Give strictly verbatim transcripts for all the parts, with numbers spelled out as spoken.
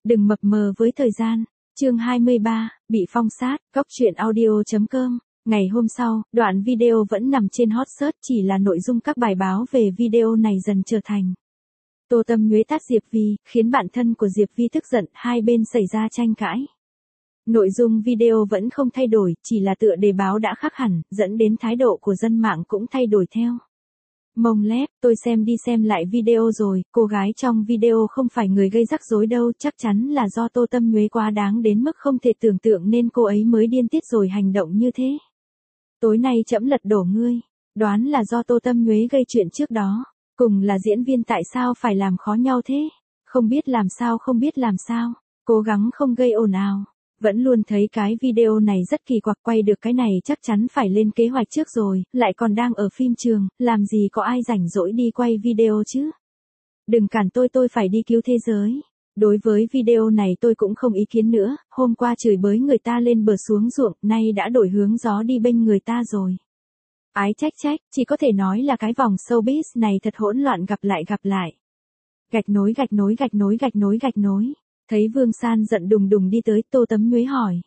Đừng mập mờ với thời gian. Chương hai mươi ba, bị phong sát, góc truyện audio chấm com. Ngày hôm sau, đoạn video vẫn nằm trên hot search, chỉ là nội dung các bài báo về video này dần trở thành Tô Tâm Nhuế tát Diệp Vi, khiến bạn thân của Diệp Vi tức giận, hai bên xảy ra tranh cãi. Nội dung video vẫn không thay đổi, chỉ là tựa đề báo đã khác hẳn, dẫn đến thái độ của dân mạng cũng thay đổi theo. Mông lép, tôi xem đi xem lại video rồi, cô gái trong video không phải người gây rắc rối đâu, chắc chắn là do Tô Tâm Nhuế quá đáng đến mức không thể tưởng tượng nên cô ấy mới điên tiết rồi hành động như thế. Tối nay trẫm lật đổ ngươi, đoán là do Tô Tâm Nhuế gây chuyện trước đó, cùng là diễn viên tại sao phải làm khó nhau thế, không biết làm sao không biết làm sao, cố gắng không gây ồn ào. Vẫn luôn thấy cái video này rất kỳ quặc, quay được cái này chắc chắn phải lên kế hoạch trước rồi, lại còn đang ở phim trường, làm gì có ai rảnh rỗi đi quay video chứ. Đừng cản tôi tôi phải đi cứu thế giới. Đối với video này tôi cũng không ý kiến nữa, hôm qua chửi bới người ta lên bờ xuống ruộng, nay đã đổi hướng gió đi bênh người ta rồi. Ái trách trách, chỉ có thể nói là cái vòng showbiz này thật hỗn loạn, gặp lại gặp lại. Gạch nối gạch nối gạch nối gạch nối gạch nối. Thấy Vương San giận đùng đùng đi tới, Tô Tâm Nhuế hỏi.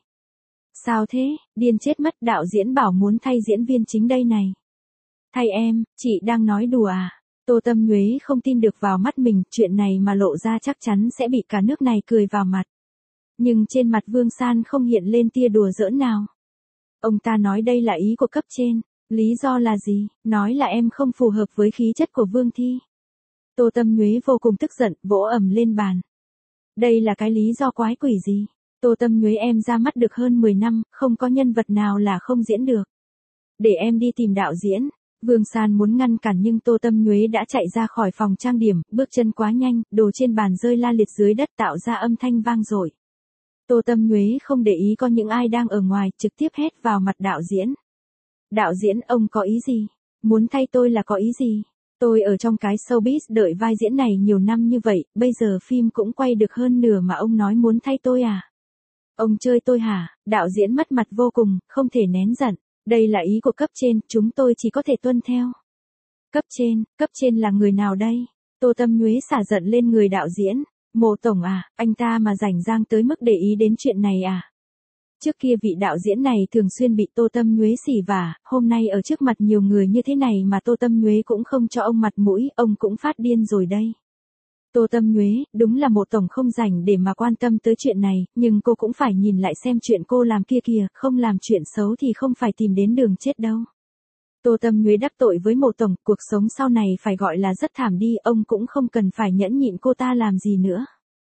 Sao thế, điên chết mất, đạo diễn bảo muốn thay diễn viên chính đây này. Thay em, chị đang nói đùa à? Tô Tâm Nhuế không tin được vào mắt mình, chuyện này mà lộ ra chắc chắn sẽ bị cả nước này cười vào mặt. Nhưng trên mặt Vương San không hiện lên tia đùa giỡn nào. Ông ta nói đây là ý của cấp trên, lý do là gì, nói là em không phù hợp với khí chất của Vương Thi. Tô Tâm Nhuế vô cùng tức giận, vỗ ầm lên bàn. Đây là cái lý do quái quỷ gì? Tô Tâm Nhuế em ra mắt được hơn mười năm, không có nhân vật nào là không diễn được. Để em đi tìm đạo diễn. Vương San muốn ngăn cản nhưng Tô Tâm Nhuế đã chạy ra khỏi phòng trang điểm, bước chân quá nhanh, đồ trên bàn rơi la liệt dưới đất tạo ra âm thanh vang dội. Tô Tâm Nhuế không để ý có những ai đang ở ngoài, trực tiếp hét vào mặt đạo diễn. Đạo diễn, ông có ý gì? Muốn thay tôi là có ý gì? Tôi ở trong cái showbiz đợi vai diễn này nhiều năm như vậy, bây giờ phim cũng quay được hơn nửa mà ông nói muốn thay tôi à? Ông chơi tôi hả? Đạo diễn mất mặt vô cùng, không thể nén giận. Đây là ý của cấp trên, chúng tôi chỉ có thể tuân theo. Cấp trên, cấp trên là người nào đây? Tô Tâm Nhuế xả giận lên người đạo diễn. Mộ tổng à, anh ta mà rảnh rang tới mức để ý đến chuyện này à? Trước kia vị đạo diễn này thường xuyên bị Tô Tâm Nhuế xỉ vả, hôm nay ở trước mặt nhiều người như thế này mà Tô Tâm Nhuế cũng không cho ông mặt mũi, ông cũng phát điên rồi đây. Tô Tâm Nhuế, đúng là Mộ tổng không rảnh để mà quan tâm tới chuyện này, nhưng cô cũng phải nhìn lại xem chuyện cô làm kia kìa, không làm chuyện xấu thì không phải tìm đến đường chết đâu. Tô Tâm Nhuế đắc tội với Mộ tổng, cuộc sống sau này phải gọi là rất thảm đi, ông cũng không cần phải nhẫn nhịn cô ta làm gì nữa.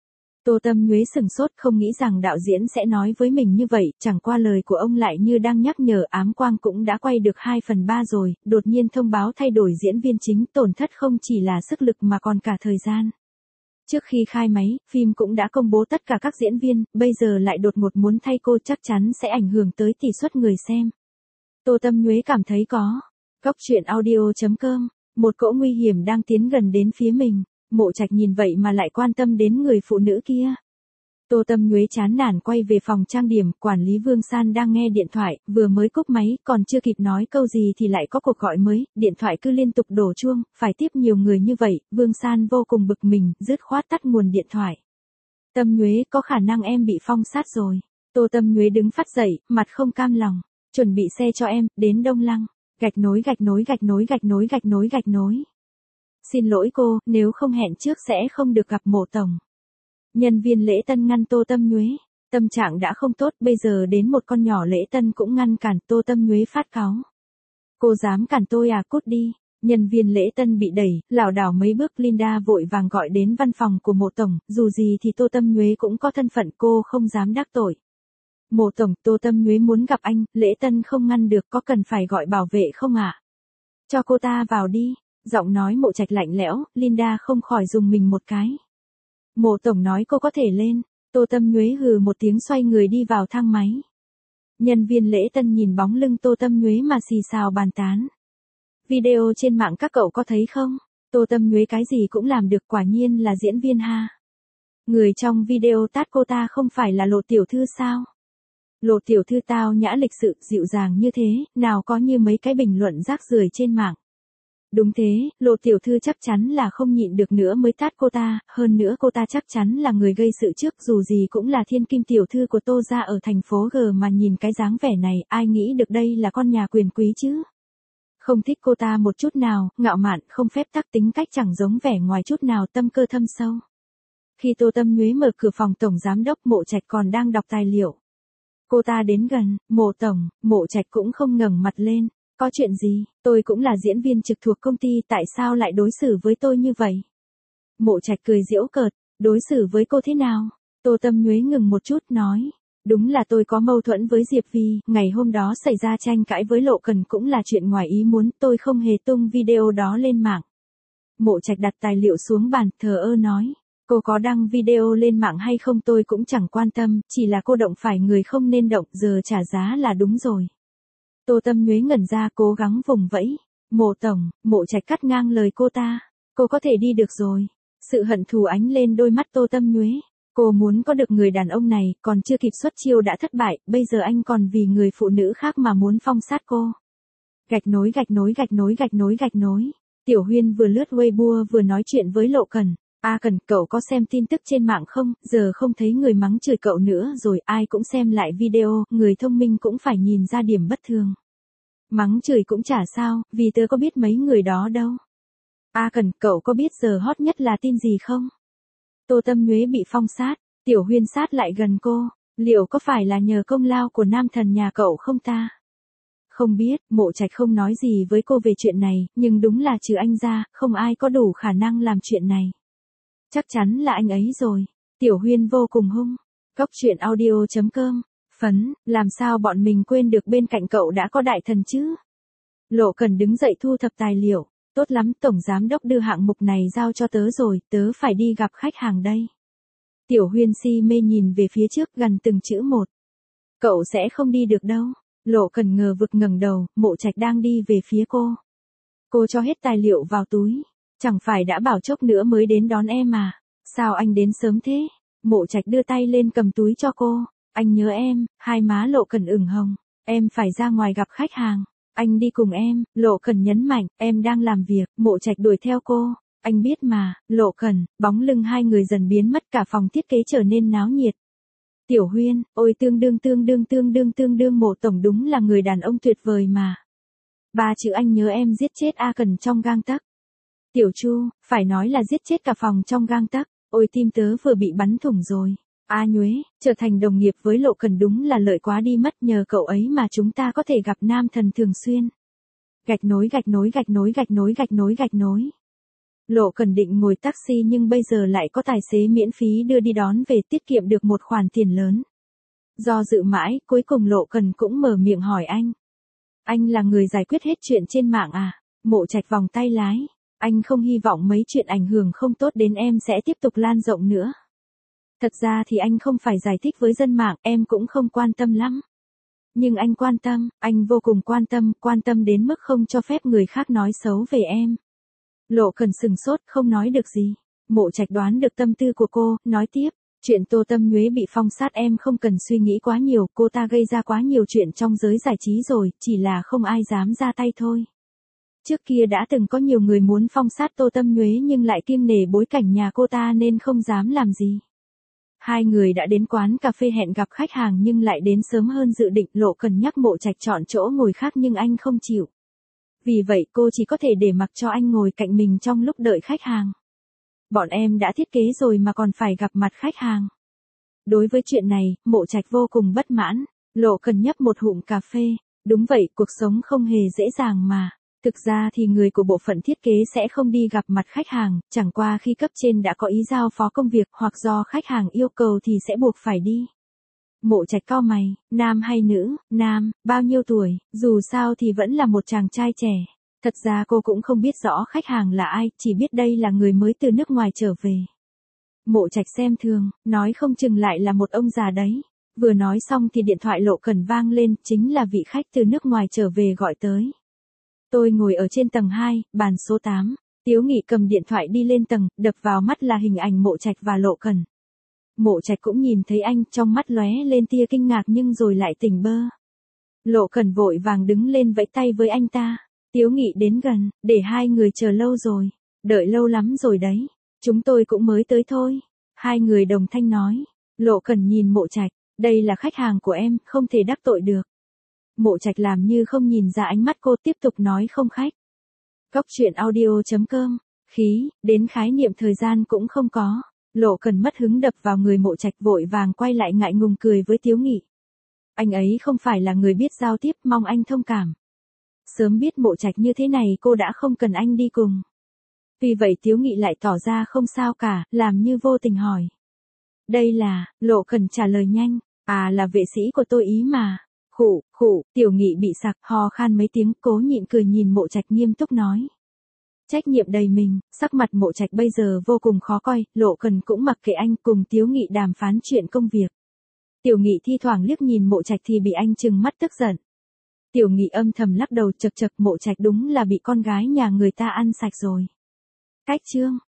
Tô Tâm Nhuế sừng sốt, không nghĩ rằng đạo diễn sẽ nói với mình như vậy, chẳng qua lời của ông lại như đang nhắc nhở. Ám quang cũng đã quay được hai phần ba rồi, đột nhiên thông báo thay đổi diễn viên chính, tổn thất không chỉ là sức lực mà còn cả thời gian. Trước khi khai máy, phim cũng đã công bố tất cả các diễn viên, bây giờ lại đột ngột muốn thay cô, chắc chắn sẽ ảnh hưởng tới tỷ suất người xem. Tô Tâm Nhuế cảm thấy có. Góc truyện audio chấm com, một cỗ nguy hiểm đang tiến gần đến phía mình. Mộ Trạch nhìn vậy mà lại quan tâm đến người phụ nữ kia. Tô Tâm Nhuế chán nản quay về phòng trang điểm, quản lý Vương San đang nghe điện thoại, vừa mới cúp máy, còn chưa kịp nói câu gì thì lại có cuộc gọi mới, điện thoại cứ liên tục đổ chuông, phải tiếp nhiều người như vậy, Vương San vô cùng bực mình, dứt khoát tắt nguồn điện thoại. Tâm Nhuế, có khả năng em bị phong sát rồi. Tô Tâm Nhuế đứng phắt dậy, mặt không cam lòng, chuẩn bị xe cho em, đến Đông Lăng, gạch nối gạch nối gạch nối gạch nối gạch nối gạch nối. Xin lỗi cô, nếu không hẹn trước sẽ không được gặp Mộ tổng. Nhân viên lễ tân ngăn Tô Tâm Nhuế, tâm trạng đã không tốt, bây giờ đến một con nhỏ lễ tân cũng ngăn cản. Tô Tâm Nhuế phát cáu. Cô dám cản tôi à, cút đi. Nhân viên lễ tân bị đẩy, lảo đảo mấy bước, Linda vội vàng gọi đến văn phòng của Mộ tổng, dù gì thì Tô Tâm Nhuế cũng có thân phận, cô không dám đắc tội. Mộ tổng, Tô Tâm Nhuế muốn gặp anh, lễ tân không ngăn được, có cần phải gọi bảo vệ không ạ? À? Cho cô ta vào đi. Giọng nói Mộ Trạch lạnh lẽo, Linda không khỏi dùng mình một cái. Mộ tổng nói cô có thể lên. Tô Tâm Nhuế hừ một tiếng xoay người đi vào thang máy. Nhân viên lễ tân nhìn bóng lưng Tô Tâm Nhuế mà xì xào bàn tán. Video trên mạng các cậu có thấy không? Tô Tâm Nhuế cái gì cũng làm được, quả nhiên là diễn viên ha. Người trong video tát cô ta không phải là Lộ tiểu thư sao? Lộ tiểu thư tao nhã lịch sự, dịu dàng như thế, nào có như mấy cái bình luận rác rưởi trên mạng. Đúng thế, Lộ tiểu thư chắc chắn là không nhịn được nữa mới tát cô ta, hơn nữa cô ta chắc chắn là người gây sự trước, dù gì cũng là thiên kim tiểu thư của Tô gia ở thành phố G mà nhìn cái dáng vẻ này, ai nghĩ được đây là con nhà quyền quý chứ. Không thích cô ta một chút nào, ngạo mạn, không phép tắc, tính cách chẳng giống vẻ ngoài chút nào, tâm cơ thâm sâu. Khi Tô Tâm Nhuế mở cửa phòng tổng giám đốc, Mộ Trạch còn đang đọc tài liệu. Cô ta đến gần, Mộ tổng, Mộ Trạch cũng không ngẩng mặt lên. Có chuyện gì, tôi cũng là diễn viên trực thuộc công ty, tại sao lại đối xử với tôi như vậy? Mộ Trạch cười giễu cợt, đối xử với cô thế nào? Tô Tâm Nhuế ngừng một chút nói, đúng là tôi có mâu thuẫn với Diệp Vi, ngày hôm đó xảy ra tranh cãi với Lộ Cần cũng là chuyện ngoài ý muốn, tôi không hề tung video đó lên mạng. Mộ Trạch đặt tài liệu xuống bàn, thờ ơ nói, cô có đăng video lên mạng hay không tôi cũng chẳng quan tâm, chỉ là cô động phải người không nên động, giờ trả giá là đúng rồi. Tô Tâm Nhuế ngẩn ra, cố gắng vùng vẫy. Mộ tổng, Mộ Trạch cắt ngang lời cô ta. Cô có thể đi được rồi. Sự hận thù ánh lên đôi mắt Tô Tâm Nhuế. Cô muốn có được người đàn ông này, còn chưa kịp xuất chiêu đã thất bại, bây giờ anh còn vì người phụ nữ khác mà muốn phong sát cô. Gạch nối gạch nối gạch nối gạch nối gạch nối. Tiểu Huyên vừa lướt Weibo vừa nói chuyện với Lộ Cần. A Cần, cậu có xem tin tức trên mạng không? Giờ không thấy người mắng chửi cậu nữa rồi, ai cũng xem lại video, người thông minh cũng phải nhìn ra điểm bất thường. Mắng chửi cũng chả sao, vì tớ có biết mấy người đó đâu. A Cần, cậu có biết giờ hot nhất là tin gì không? Tô Tâm Nhuế bị phong sát, Tiểu Huyên sát lại gần cô, liệu có phải là nhờ công lao của nam thần nhà cậu không ta? Không biết, Mộ Trạch không nói gì với cô về chuyện này, nhưng đúng là trừ anh ra, không ai có đủ khả năng làm chuyện này. Chắc chắn là anh ấy rồi. Tiểu Huyên vô cùng hung. Cóc truyện audio chấm com. Phấn, làm sao bọn mình quên được bên cạnh cậu đã có đại thần chứ? Lộ Cần đứng dậy thu thập tài liệu. Tốt lắm, tổng giám đốc đưa hạng mục này giao cho tớ rồi, tớ phải đi gặp khách hàng đây. Tiểu Huyên si mê nhìn về phía trước gần từng chữ một. Cậu sẽ không đi được đâu. Lộ Cần ngờ vực ngẩng đầu, Mộ Trạch đang đi về phía cô. Cô cho hết tài liệu vào túi. Chẳng phải đã bảo chốc nữa mới đến đón em à? Sao anh đến sớm thế? Mộ Trạch đưa tay lên cầm túi cho cô. Anh nhớ em, hai má Lộ Cần ửng hồng. Em phải ra ngoài gặp khách hàng. Anh đi cùng em, Lộ Cần nhấn mạnh, em đang làm việc, Mộ Trạch đuổi theo cô. Anh biết mà, Lộ Cần, bóng lưng hai người dần biến mất, cả phòng thiết kế trở nên náo nhiệt. Tiểu Huyên, ôi tương đương tương đương tương đương tương đương Mộ tổng đúng là người đàn ông tuyệt vời mà. Ba chữ anh nhớ em giết chết A Cần trong gang tấc. Tiểu Chu, phải nói là giết chết cả phòng trong gang tấc, ôi tim tớ vừa bị bắn thủng rồi. A Nhuế, trở thành đồng nghiệp với Lộ Cần đúng là lợi quá đi mất, nhờ cậu ấy mà chúng ta có thể gặp nam thần thường xuyên. Gạch nối gạch nối gạch nối gạch nối gạch nối gạch nối. Lộ Cần định ngồi taxi nhưng bây giờ lại có tài xế miễn phí đưa đi đón về, tiết kiệm được một khoản tiền lớn. Do dự mãi, cuối cùng Lộ Cần cũng mở miệng hỏi anh. Anh là người giải quyết hết chuyện trên mạng à? Mộ Trạch vòng tay lái. Anh không hy vọng mấy chuyện ảnh hưởng không tốt đến em sẽ tiếp tục lan rộng nữa. Thật ra thì anh không phải giải thích với dân mạng, em cũng không quan tâm lắm. Nhưng anh quan tâm, anh vô cùng quan tâm, quan tâm đến mức không cho phép người khác nói xấu về em. Lộ Cần sừng sốt, không nói được gì. Mộ Trạch đoán được tâm tư của cô, nói tiếp. Chuyện Tô Tâm Nhuế bị phong sát em không cần suy nghĩ quá nhiều, cô ta gây ra quá nhiều chuyện trong giới giải trí rồi, chỉ là không ai dám ra tay thôi. Trước kia đã từng có nhiều người muốn phong sát Tô Tâm Nhuế nhưng lại kiêng nể bối cảnh nhà cô ta nên không dám làm gì. Hai người đã đến quán cà phê hẹn gặp khách hàng nhưng lại đến sớm hơn dự định. Lộ Cần nhắc Mộ Trạch chọn chỗ ngồi khác nhưng anh không chịu. Vì vậy cô chỉ có thể để mặc cho anh ngồi cạnh mình trong lúc đợi khách hàng. Bọn em đã thiết kế rồi mà còn phải gặp mặt khách hàng. Đối với chuyện này, Mộ Trạch vô cùng bất mãn. Lộ Cần nhấp một hụm cà phê. Đúng vậy, cuộc sống không hề dễ dàng mà. Thực ra thì người của bộ phận thiết kế sẽ không đi gặp mặt khách hàng, chẳng qua khi cấp trên đã có ý giao phó công việc hoặc do khách hàng yêu cầu thì sẽ buộc phải đi. Mộ Trạch cau mày, nam hay nữ? Nam, bao nhiêu tuổi? Dù sao thì vẫn là một chàng trai trẻ. Thật ra cô cũng không biết rõ khách hàng là ai, chỉ biết đây là người mới từ nước ngoài trở về. Mộ Trạch xem thường, nói không chừng lại là một ông già đấy. Vừa nói xong thì điện thoại Lộ Cần vang lên, chính là vị khách từ nước ngoài trở về gọi tới. Tôi ngồi ở trên tầng hai, bàn số tám. Tiếu Nghị cầm điện thoại đi lên tầng, đập vào mắt là hình ảnh Mộ Trạch và Lộ Cần. Mộ Trạch cũng nhìn thấy anh, trong mắt lóe lên tia kinh ngạc nhưng rồi lại tỉnh bơ. Lộ Cần vội vàng đứng lên vẫy tay với anh ta. Tiếu Nghị đến gần, để hai người chờ lâu rồi. Đợi lâu lắm rồi đấy. Chúng tôi cũng mới tới thôi. Hai người đồng thanh nói. Lộ Cẩn nhìn Mộ Trạch, đây là khách hàng của em, không thể đắc tội được. Mộ Trạch làm như không nhìn ra ánh mắt cô, tiếp tục nói không khách. Cóc truyện audio chấm com, khí, đến khái niệm thời gian cũng không có. Lộ Cẩn mất hứng đập vào người Mộ Trạch, vội vàng quay lại ngại ngùng cười với Tiếu Nghị. Anh ấy không phải là người biết giao tiếp, mong anh thông cảm. Sớm biết Mộ Trạch như thế này cô đã không cần anh đi cùng. Vì vậy Tiếu Nghị lại tỏ ra không sao cả, làm như vô tình hỏi. Đây là, Lộ Cẩn trả lời nhanh, à là vệ sĩ của tôi ý mà. Khụ, khụ, Tiểu Nghị bị sặc, ho khan mấy tiếng, cố nhịn cười nhìn Mộ Trạch nghiêm túc nói. Trách nhiệm đầy mình, sắc mặt Mộ Trạch bây giờ vô cùng khó coi, Lộ Cẩn cũng mặc kệ anh, cùng Tiếu Nghị đàm phán chuyện công việc. Tiểu Nghị thi thoảng liếc nhìn Mộ Trạch thì bị anh trừng mắt tức giận. Tiểu Nghị âm thầm lắc đầu chật chật, Mộ Trạch đúng là bị con gái nhà người ta ăn sạch rồi. Cách chương